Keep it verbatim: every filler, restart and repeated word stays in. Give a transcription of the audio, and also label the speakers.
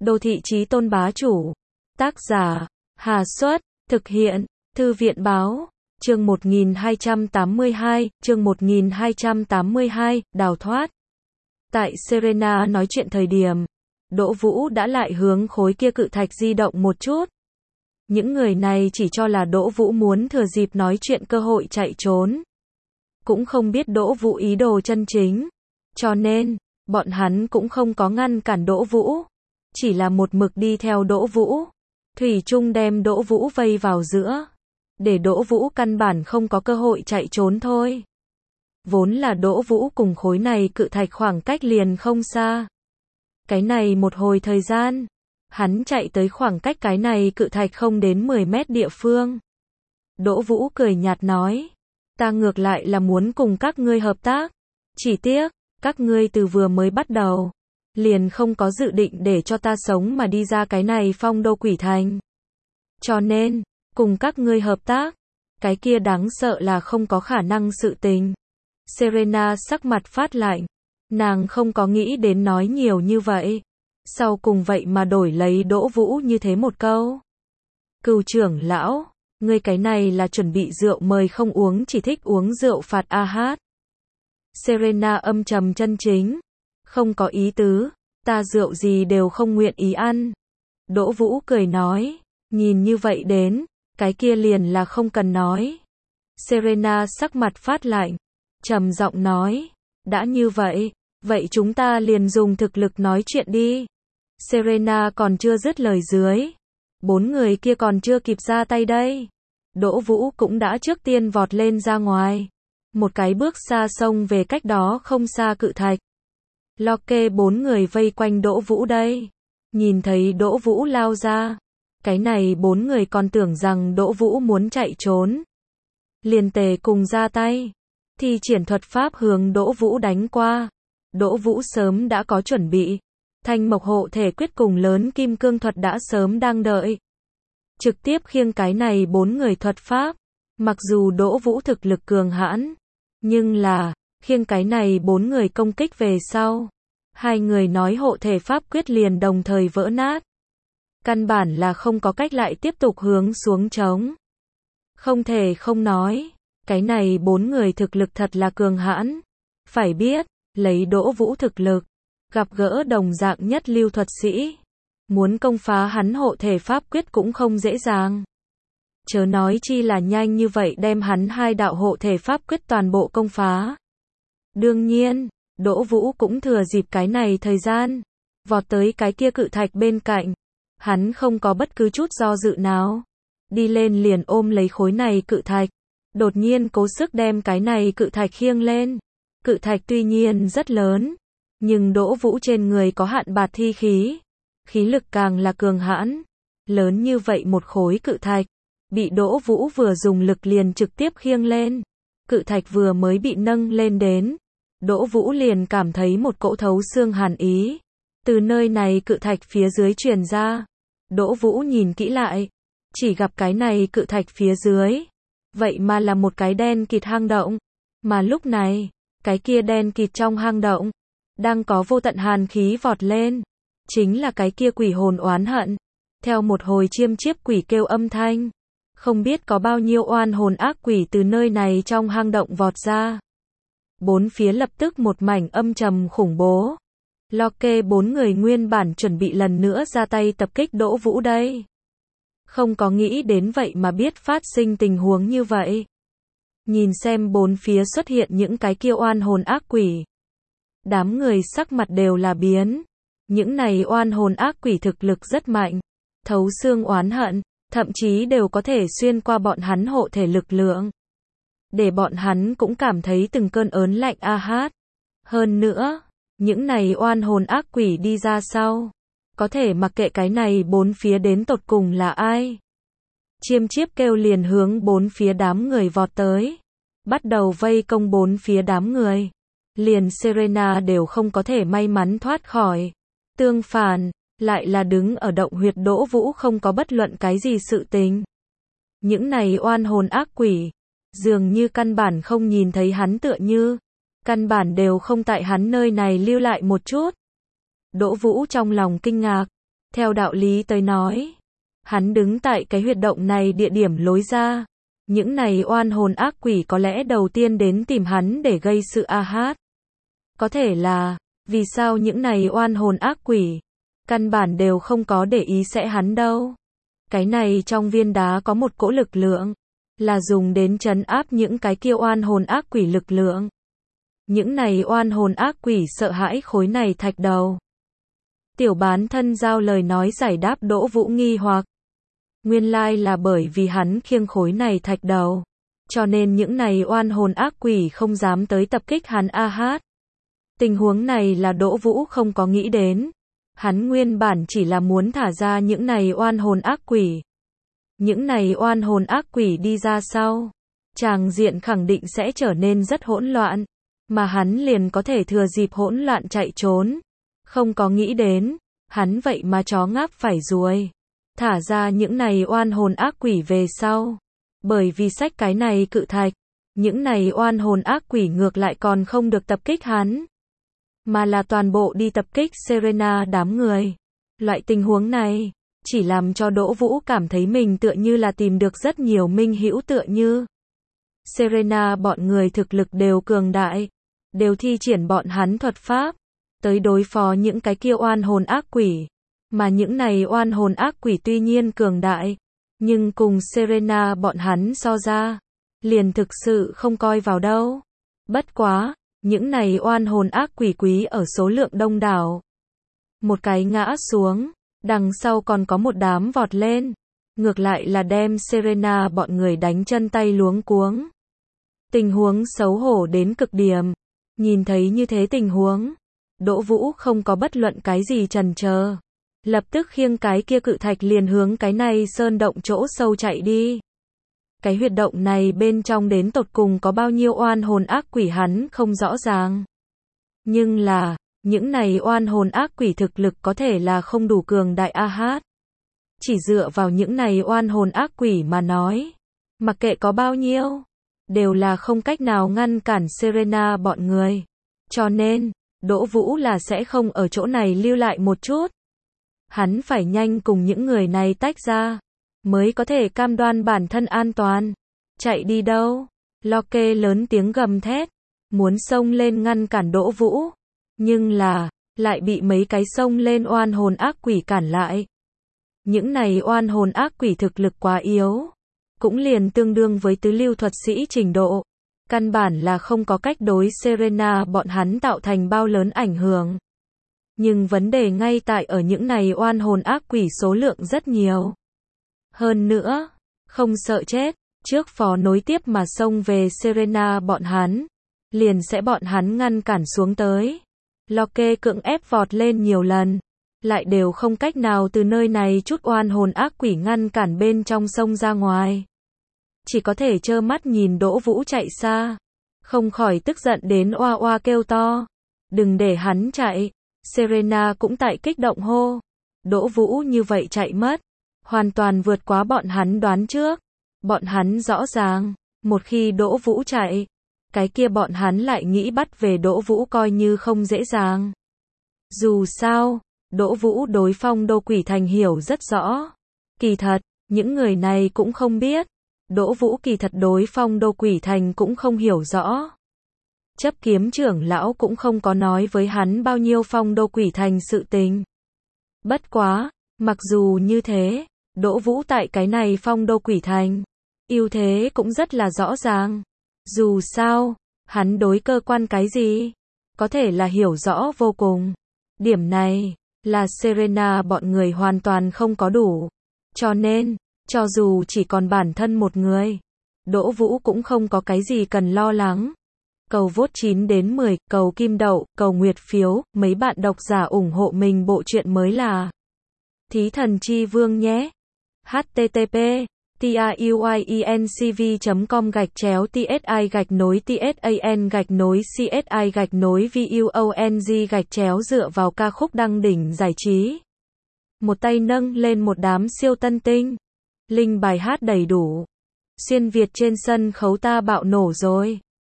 Speaker 1: Đô thị chí tôn bá chủ. Tác giả, Hà Xuất, thực hiện, Thư viện Báo, chương một nghìn hai trăm tám mươi hai, chương một nghìn hai trăm tám mươi hai, đào thoát. Tại Serena nói chuyện thời điểm, Đỗ Vũ đã lại hướng khối kia cự thạch di động một chút. Những người này chỉ cho là Đỗ Vũ muốn thừa dịp nói chuyện cơ hội chạy trốn. Cũng không biết Đỗ Vũ ý đồ chân chính. Cho nên, bọn hắn cũng không có ngăn cản Đỗ Vũ. Chỉ là một mực đi theo Đỗ Vũ. Thủy chung đem Đỗ Vũ vây vào giữa. Để Đỗ Vũ căn bản không có cơ hội chạy trốn thôi. Vốn là Đỗ Vũ cùng khối này cự thạch khoảng cách liền không xa. Cái này một hồi thời gian, hắn chạy tới khoảng cách cái này cự thạch không đến mười mét địa phương. Đỗ Vũ cười nhạt nói, ta ngược lại là muốn cùng các ngươi hợp tác. Chỉ tiếc, các ngươi từ vừa mới bắt đầu, liền không có dự định để cho ta sống mà đi ra cái này phong đô quỷ thành. Cho nên, cùng các ngươi hợp tác, cái kia đáng sợ là không có khả năng sự tình. Serena sắc mặt phát lạnh, nàng không có nghĩ đến nói nhiều như vậy. Sau cùng vậy mà đổi lấy Đỗ Vũ như thế một câu. Cừu trưởng lão, ngươi cái này là chuẩn bị rượu mời không uống chỉ thích uống rượu phạt a hát. Serena âm trầm chân chính, không có ý tứ, ta rượu gì đều không nguyện ý ăn. Đỗ Vũ cười nói, nhìn như vậy đến, cái kia liền là không cần nói. Serena sắc mặt phát lạnh, trầm giọng nói, đã như vậy, vậy chúng ta liền dùng thực lực nói chuyện đi. Serena còn chưa dứt lời dưới, bốn người kia còn chưa kịp ra tay đây. Đỗ Vũ cũng đã trước tiên vọt lên ra ngoài, một cái bước xa xông về cách đó không xa cự thạch. Lo kê bốn người vây quanh Đỗ Vũ đây. Nhìn thấy Đỗ Vũ lao ra, cái này bốn người còn tưởng rằng Đỗ Vũ muốn chạy trốn. Liền tề cùng ra tay, thi triển thuật pháp hướng Đỗ Vũ đánh qua. Đỗ Vũ sớm đã có chuẩn bị, Thanh Mộc Hộ Thể Quyết cùng lớn kim cương thuật đã sớm đang đợi. Trực tiếp khiêng cái này bốn người thuật pháp. Mặc dù Đỗ Vũ thực lực cường hãn, nhưng là, khiêng cái này bốn người công kích về sau. Hai người nói hộ thể pháp quyết liền đồng thời vỡ nát. Căn bản là không có cách lại tiếp tục hướng xuống chống. Không thể không nói, cái này bốn người thực lực thật là cường hãn. Phải biết, lấy Đỗ Vũ thực lực, gặp gỡ đồng dạng nhất lưu thuật sĩ, muốn công phá hắn hộ thể pháp quyết cũng không dễ dàng. Chớ nói chi là nhanh như vậy đem hắn hai đạo hộ thể pháp quyết toàn bộ công phá. Đương nhiên, Đỗ Vũ cũng thừa dịp cái này thời gian, vọt tới cái kia cự thạch bên cạnh. Hắn không có bất cứ chút do dự nào. Đi lên liền ôm lấy khối này cự thạch. Đột nhiên cố sức đem cái này cự thạch khiêng lên. Cự thạch tuy nhiên rất lớn, nhưng Đỗ Vũ trên người có hạn bạt thi khí. Khí lực càng là cường hãn. Lớn như vậy một khối cự thạch, bị Đỗ Vũ vừa dùng lực liền trực tiếp khiêng lên. Cự thạch vừa mới bị nâng lên đến, Đỗ Vũ liền cảm thấy một cỗ thấu xương hàn ý. Từ nơi này cự thạch phía dưới truyền ra. Đỗ Vũ nhìn kỹ lại, chỉ gặp cái này cự thạch phía dưới. Vậy mà là một cái đen kịt hang động. Mà lúc này, cái kia đen kịt trong hang động, đang có vô tận hàn khí vọt lên. Chính là cái kia quỷ hồn oán hận. Theo một hồi chiêm chiếp quỷ kêu âm thanh, không biết có bao nhiêu oan hồn ác quỷ từ nơi này trong hang động vọt ra. Bốn phía lập tức một mảnh âm trầm khủng bố. Lo kê bốn người nguyên bản chuẩn bị lần nữa ra tay tập kích Đỗ Vũ đây. Không có nghĩ đến vậy mà biết phát sinh tình huống như vậy. Nhìn xem bốn phía xuất hiện những cái kia oan hồn ác quỷ. Đám người sắc mặt đều là biến. Những này oan hồn ác quỷ thực lực rất mạnh. Thấu xương oán hận, thậm chí đều có thể xuyên qua bọn hắn hộ thể lực lượng. Để bọn hắn cũng cảm thấy từng cơn ớn lạnh a hát. Hơn nữa, những này oan hồn ác quỷ đi ra sau, có thể mặc kệ cái này bốn phía đến tột cùng là ai. Chiêm chiếp kêu liền hướng bốn phía đám người vọt tới, bắt đầu vây công bốn phía đám người. Liền Serena đều không có thể may mắn thoát khỏi. Tương phản, lại là đứng ở động huyệt Đỗ Vũ không có bất luận cái gì sự tình. Những này oan hồn ác quỷ, dường như căn bản không nhìn thấy hắn tựa như. Căn bản đều không tại hắn nơi này lưu lại một chút. Đỗ Vũ trong lòng kinh ngạc. Theo đạo lý tới nói, hắn đứng tại cái huyệt động này địa điểm lối ra. Những này oan hồn ác quỷ có lẽ đầu tiên đến tìm hắn để gây sự a hát. Có thể là, vì sao những này oan hồn ác quỷ, căn bản đều không có để ý sẽ hắn đâu. Cái này trong viên đá có một cỗ lực lượng, là dùng đến trấn áp những cái kia oan hồn ác quỷ lực lượng. Những này oan hồn ác quỷ sợ hãi khối này thạch đầu. Tiểu bán thân giao lời nói giải đáp Đỗ Vũ nghi hoặc. Nguyên lai là bởi vì hắn khiêng khối này thạch đầu, cho nên những này oan hồn ác quỷ không dám tới tập kích hắn a hát. Tình huống này là Đỗ Vũ không có nghĩ đến. Hắn nguyên bản chỉ là muốn thả ra những này oan hồn ác quỷ. Những này oan hồn ác quỷ đi ra sau, tràng diện khẳng định sẽ trở nên rất hỗn loạn, mà hắn liền có thể thừa dịp hỗn loạn chạy trốn. Không có nghĩ đến, hắn vậy mà chó ngáp phải ruồi. Thả ra những này oan hồn ác quỷ về sau. Bởi vì xách cái này cự thạch, những này oan hồn ác quỷ ngược lại còn không được tập kích hắn, mà là toàn bộ đi tập kích Serena đám người. Loại tình huống này, chỉ làm cho Đỗ Vũ cảm thấy mình tựa như là tìm được rất nhiều minh hữu tựa như. Serena bọn người thực lực đều cường đại, đều thi triển bọn hắn thuật pháp, tới đối phó những cái kia oan hồn ác quỷ. Mà những này oan hồn ác quỷ tuy nhiên cường đại, nhưng cùng Serena bọn hắn so ra, liền thực sự không coi vào đâu. Bất quá, những này oan hồn ác quỷ quý ở số lượng đông đảo. Một cái ngã xuống, đằng sau còn có một đám vọt lên. Ngược lại là đem Serena bọn người đánh chân tay luống cuống. Tình huống xấu hổ đến cực điểm. Nhìn thấy như thế tình huống, Đỗ Vũ không có bất luận cái gì chần chờ. Lập tức khiêng cái kia cự thạch liền hướng cái này sơn động chỗ sâu chạy đi. Cái huyệt động này bên trong đến tột cùng có bao nhiêu oan hồn ác quỷ hắn không rõ ràng. Nhưng là, những này oan hồn ác quỷ thực lực có thể là không đủ cường đại a hát. Chỉ dựa vào những này oan hồn ác quỷ mà nói, mặc kệ có bao nhiêu, đều là không cách nào ngăn cản Serena bọn người. Cho nên, Đỗ Vũ là sẽ không ở chỗ này lưu lại một chút. Hắn phải nhanh cùng những người này tách ra, mới có thể cam đoan bản thân an toàn. Chạy đi đâu? Locke lớn tiếng gầm thét, muốn xông lên ngăn cản Đỗ Vũ. Nhưng là, lại bị mấy cái xông lên oan hồn ác quỷ cản lại. Những này oan hồn ác quỷ thực lực quá yếu, cũng liền tương đương với tứ lưu thuật sĩ trình độ. Căn bản là không có cách đối Serena bọn hắn tạo thành bao lớn ảnh hưởng. Nhưng vấn đề ngay tại ở những này oan hồn ác quỷ số lượng rất nhiều. Hơn nữa, không sợ chết, trước phó nối tiếp mà xông về Serena bọn hắn, liền sẽ bọn hắn ngăn cản xuống tới. Locke cưỡng ép vọt lên nhiều lần, lại đều không cách nào từ nơi này chút oan hồn ác quỷ ngăn cản bên trong sông ra ngoài. Chỉ có thể trơ mắt nhìn Đỗ Vũ chạy xa, không khỏi tức giận đến oa oa kêu to. Đừng để hắn chạy. Serena cũng tại kích động hô. Đỗ Vũ như vậy chạy mất, hoàn toàn vượt quá bọn hắn đoán trước. Bọn hắn rõ ràng, một khi Đỗ Vũ chạy, cái kia bọn hắn lại nghĩ bắt về Đỗ Vũ coi như không dễ dàng. Dù sao, Đỗ Vũ đối Phong Đô Quỷ Thành hiểu rất rõ. Kỳ thật, những người này cũng không biết. Đỗ Vũ kỳ thật đối Phong Đô Quỷ Thành cũng không hiểu rõ. Chấp kiếm trưởng lão cũng không có nói với hắn bao nhiêu Phong Đô Quỷ Thành sự tình. Bất quá, mặc dù như thế, Đỗ Vũ tại cái này Phong Đô Quỷ Thành, ưu thế cũng rất là rõ ràng. Dù sao, hắn đối cơ quan cái gì, có thể là hiểu rõ vô cùng. Điểm này, là Serena bọn người hoàn toàn không có đủ. Cho nên, cho dù chỉ còn bản thân một người, Đỗ Vũ cũng không có cái gì cần lo lắng. Cầu vote chín đến mười, cầu kim đậu, cầu nguyệt phiếu, mấy bạn độc giả ủng hộ mình bộ truyện mới là Thí Thần Chi Vương nhé. http tuyencv chấm com gạch chéo tsi gạch nối tsan gạch nối csi gạch nối vuong gạch chéo dựa vào ca khúc đăng đỉnh giải trí. Một tay nâng lên một đám siêu tân tinh. Linh bài hát đầy đủ. Xuyên Việt trên sân khấu ta bạo nổ rồi.